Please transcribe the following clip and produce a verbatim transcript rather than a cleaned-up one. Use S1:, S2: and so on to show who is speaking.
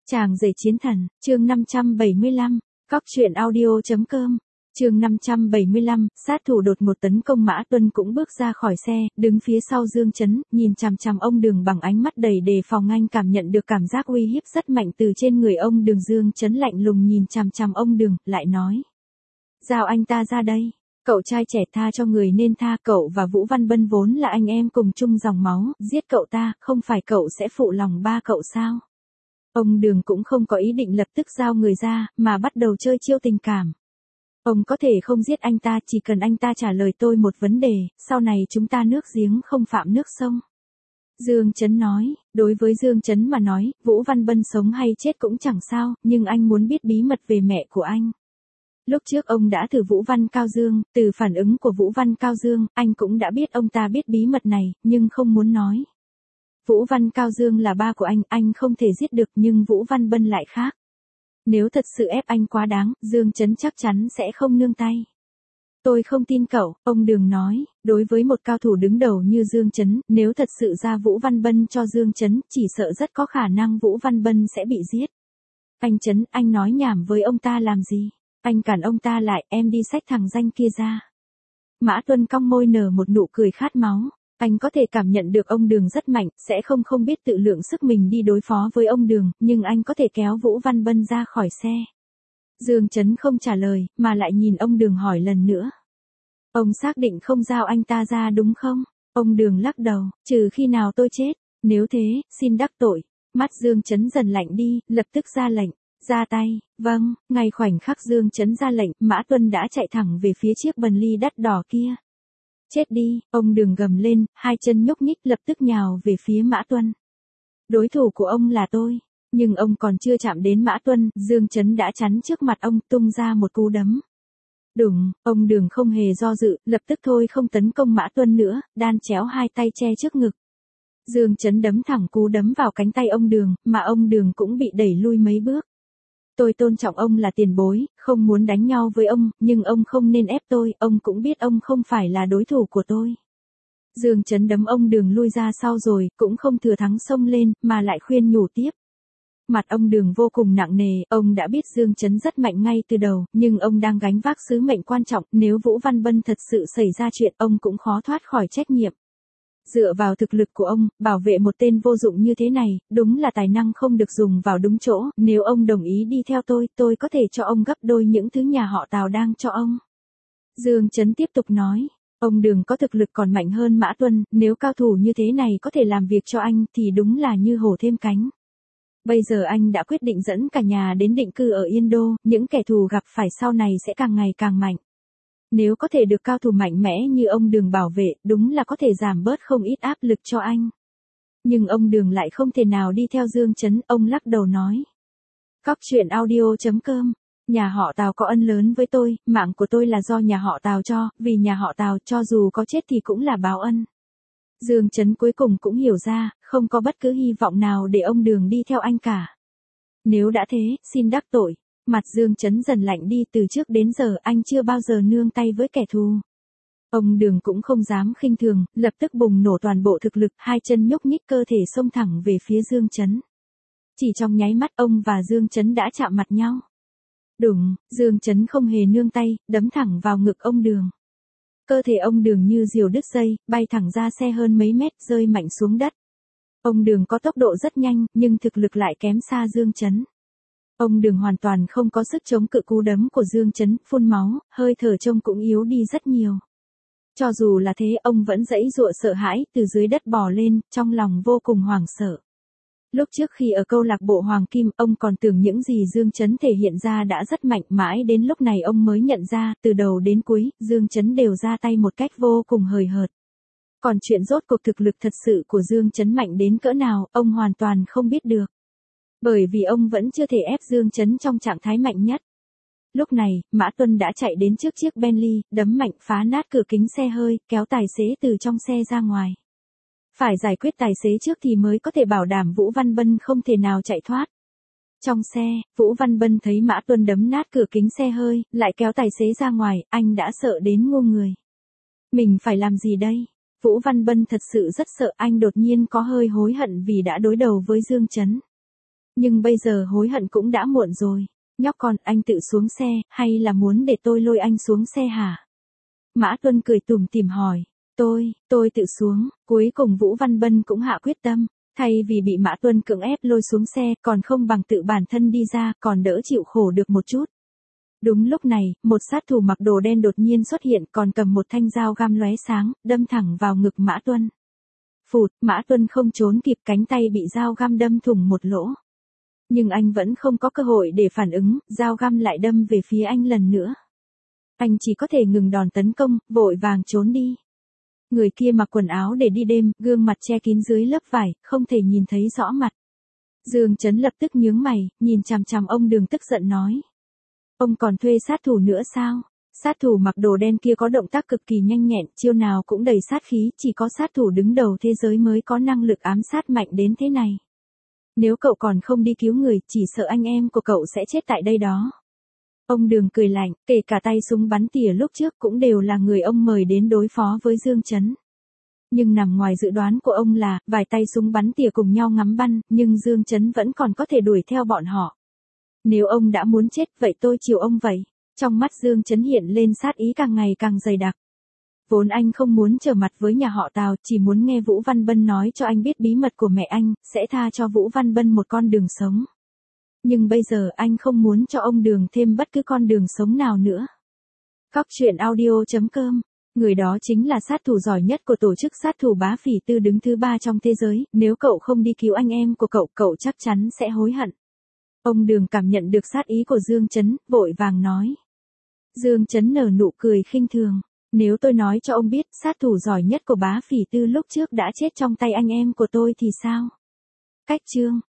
S1: Chàng rể chiến thần, chương năm trăm bảy mươi lăm, cóc truyện audio chấm com. Chương năm trăm bảy mươi lăm, sát thủ đột ngột tấn công Mã Tuân cũng bước ra khỏi xe, đứng phía sau Dương Chấn, nhìn chằm chằm ông Đường bằng ánh mắt đầy đề phòng. Anh cảm nhận được cảm giác uy hiếp rất mạnh từ trên người ông Đường. Dương Chấn lạnh lùng nhìn chằm chằm ông Đường, lại nói: "Giao anh ta ra đây. Cậu trai trẻ tha cho người nên tha, cậu và Vũ Văn Bân vốn là anh em cùng chung dòng máu, giết cậu ta, không phải cậu sẽ phụ lòng ba cậu sao?" Ông Đường cũng không có ý định lập tức giao người ra, mà bắt đầu chơi chiêu tình cảm. "Ông có thể không giết anh ta, chỉ cần anh ta trả lời tôi một vấn đề, sau này chúng ta nước giếng không phạm nước sông." Dương Chấn nói. Đối với Dương Chấn mà nói, Vũ Văn Bân sống hay chết cũng chẳng sao, nhưng anh muốn biết bí mật về mẹ của anh. Lúc trước ông đã thử Vũ Văn Cao Dương, từ phản ứng của Vũ Văn Cao Dương, anh cũng đã biết ông ta biết bí mật này, nhưng không muốn nói. Vũ Văn Cao Dương là ba của anh, anh không thể giết được, nhưng Vũ Văn Bân lại khác. Nếu thật sự ép anh quá đáng, Dương Chấn chắc chắn sẽ không nương tay. "Tôi không tin cậu," ông Đường nói. Đối với một cao thủ đứng đầu như Dương Chấn, nếu thật sự ra Vũ Văn Bân cho Dương Chấn, chỉ sợ rất có khả năng Vũ Văn Bân sẽ bị giết. "Anh Chấn, anh nói nhảm với ông ta làm gì? Anh cản ông ta lại, em đi xách thằng danh kia ra." Mã Tuân cong môi nở một nụ cười khát máu. Anh có thể cảm nhận được ông Đường rất mạnh, sẽ không không biết tự lượng sức mình đi đối phó với ông Đường, nhưng anh có thể kéo Vũ Văn Bân ra khỏi xe. Dương Chấn không trả lời, mà lại nhìn ông Đường hỏi lần nữa: "Ông xác định không giao anh ta ra đúng không?" Ông Đường lắc đầu: "Trừ khi nào tôi chết, nếu thế, xin đắc tội." Mắt Dương Chấn dần lạnh đi, lập tức ra lệnh: "Ra tay." "Vâng." Ngay khoảnh khắc Dương Chấn ra lệnh, Mã Tuân đã chạy thẳng về phía chiếc Bentley đắt đỏ kia. "Chết đi!" Ông Đường gầm lên, hai chân nhúc nhích lập tức nhào về phía Mã Tuân. "Đối thủ của ông là tôi." Nhưng ông còn chưa chạm đến Mã Tuân, Dương Chấn đã chắn trước mặt ông, tung ra một cú đấm. Đùng, ông Đường không hề do dự, lập tức thôi không tấn công Mã Tuân nữa, đan chéo hai tay che trước ngực. Dương Chấn đấm thẳng cú đấm vào cánh tay ông Đường, mà ông Đường cũng bị đẩy lui mấy bước. "Tôi tôn trọng ông là tiền bối, không muốn đánh nhau với ông, nhưng ông không nên ép tôi, ông cũng biết ông không phải là đối thủ của tôi." Dương Chấn đấm ông Đường lui ra sau rồi, cũng không thừa thắng xông lên, mà lại khuyên nhủ tiếp. Mặt ông Đường vô cùng nặng nề, ông đã biết Dương Chấn rất mạnh ngay từ đầu, nhưng ông đang gánh vác sứ mệnh quan trọng, nếu Vũ Văn Bân thật sự xảy ra chuyện, ông cũng khó thoát khỏi trách nhiệm. Dựa vào thực lực của ông, bảo vệ một tên vô dụng như thế này, đúng là tài năng không được dùng vào đúng chỗ, nếu ông đồng ý đi theo tôi, tôi có thể cho ông gấp đôi những thứ nhà họ Tào đang cho ông. Dương Chấn tiếp tục nói. Ông Đường có thực lực còn mạnh hơn Mã Tuân, nếu cao thủ như thế này có thể làm việc cho anh, thì đúng là như hổ thêm cánh. Bây giờ anh đã quyết định dẫn cả nhà đến định cư ở Yên Đô, những kẻ thù gặp phải sau này sẽ càng ngày càng mạnh. Nếu có thể được cao thủ mạnh mẽ như ông Đường bảo vệ, đúng là có thể giảm bớt không ít áp lực cho anh. Nhưng ông Đường lại không thể nào đi theo Dương Chấn, ông lắc đầu nói. Cóc truyện audio chấm com. Nhà họ Tào có ân lớn với tôi, mạng của tôi là do nhà họ Tào cho, vì nhà họ Tào cho dù có chết thì cũng là báo ân. Dương Chấn cuối cùng cũng hiểu ra, không có bất cứ hy vọng nào để ông Đường đi theo anh cả. Nếu đã thế, xin đắc tội. Mặt Dương Chấn dần lạnh đi, từ trước đến giờ anh chưa bao giờ nương tay với kẻ thù. Ông Đường cũng không dám khinh thường, lập tức bùng nổ toàn bộ thực lực, hai chân nhúc nhích cơ thể xông thẳng về phía Dương Chấn. Chỉ trong nháy mắt ông và Dương Chấn đã chạm mặt nhau. Đùng, Dương Chấn không hề nương tay, đấm thẳng vào ngực ông Đường. Cơ thể ông Đường như diều đứt dây, bay thẳng ra xe hơn mấy mét, rơi mạnh xuống đất. Ông Đường có tốc độ rất nhanh, nhưng thực lực lại kém xa Dương Chấn. Ông Đường hoàn toàn không có sức chống cự cú đấm của Dương Chấn, phun máu, hơi thở trông cũng yếu đi rất nhiều. Cho dù là thế, ông vẫn giãy giụa sợ hãi, từ dưới đất bò lên, trong lòng vô cùng hoảng sợ. Lúc trước khi ở câu lạc bộ Hoàng Kim, ông còn tưởng những gì Dương Chấn thể hiện ra đã rất mạnh, mãi đến lúc này ông mới nhận ra, từ đầu đến cuối, Dương Chấn đều ra tay một cách vô cùng hời hợt. Còn chuyện rốt cuộc thực lực thật sự của Dương Chấn mạnh đến cỡ nào, ông hoàn toàn không biết được. Bởi vì ông vẫn chưa thể ép Dương Chấn trong trạng thái mạnh nhất. Lúc này, Mã Tuân đã chạy đến trước chiếc Bentley, đấm mạnh phá nát cửa kính xe hơi, kéo tài xế từ trong xe ra ngoài. Phải giải quyết tài xế trước thì mới có thể bảo đảm Vũ Văn Bân không thể nào chạy thoát. Trong xe, Vũ Văn Bân thấy Mã Tuân đấm nát cửa kính xe hơi, lại kéo tài xế ra ngoài, anh đã sợ đến ngu người. Mình phải làm gì đây? Vũ Văn Bân thật sự rất sợ, anh đột nhiên có hơi hối hận vì đã đối đầu với Dương Chấn. Nhưng bây giờ hối hận cũng đã muộn rồi. Nhóc con, anh tự xuống xe, hay là muốn để tôi lôi anh xuống xe hả? Mã Tuân cười tủm tỉm hỏi. Tôi, tôi tự xuống. Cuối cùng Vũ Văn Bân cũng hạ quyết tâm. Thay vì bị Mã Tuân cưỡng ép lôi xuống xe, còn không bằng tự bản thân đi ra, còn đỡ chịu khổ được một chút. Đúng lúc này, một sát thủ mặc đồ đen đột nhiên xuất hiện, còn cầm một thanh dao găm lóe sáng, đâm thẳng vào ngực Mã Tuân. Phụt, Mã Tuân không trốn kịp, cánh tay bị dao găm đâm thủng một lỗ. Nhưng anh vẫn không có cơ hội để phản ứng, dao găm lại đâm về phía anh lần nữa. Anh chỉ có thể ngừng đòn tấn công, vội vàng trốn đi. Người kia mặc quần áo để đi đêm, gương mặt che kín dưới lớp vải, không thể nhìn thấy rõ mặt. Dương Chấn lập tức nhướng mày, nhìn chằm chằm ông Đường tức giận nói. Ông còn thuê sát thủ nữa sao? Sát thủ mặc đồ đen kia có động tác cực kỳ nhanh nhẹn, chiêu nào cũng đầy sát khí, chỉ có sát thủ đứng đầu thế giới mới có năng lực ám sát mạnh đến thế này. Nếu cậu còn không đi cứu người, chỉ sợ anh em của cậu sẽ chết tại đây đó. Ông Đường cười lạnh, kể cả tay súng bắn tỉa lúc trước cũng đều là người ông mời đến đối phó với Dương Chấn. Nhưng nằm ngoài dự đoán của ông là, vài tay súng bắn tỉa cùng nhau ngắm bắn, nhưng Dương Chấn vẫn còn có thể đuổi theo bọn họ. Nếu ông đã muốn chết, vậy tôi chiều ông vậy. Trong mắt Dương Chấn hiện lên sát ý càng ngày càng dày đặc. Vốn anh không muốn trở mặt với nhà họ Tào, chỉ muốn nghe Vũ Văn Bân nói cho anh biết bí mật của mẹ anh, sẽ tha cho Vũ Văn Bân một con đường sống. Nhưng bây giờ anh không muốn cho ông Đường thêm bất cứ con đường sống nào nữa. Cóc truyện audio chấm com. Người đó chính là sát thủ giỏi nhất của tổ chức sát thủ Bá Phỉ Tư đứng thứ ba trong thế giới, nếu cậu không đi cứu anh em của cậu, cậu chắc chắn sẽ hối hận. Ông Đường cảm nhận được sát ý của Dương Chấn, vội vàng nói. Dương Chấn nở nụ cười khinh thường. Nếu tôi nói cho ông biết sát thủ giỏi nhất của Bá Phỉ Tư lúc trước đã chết trong tay anh em của tôi thì sao? Cách chương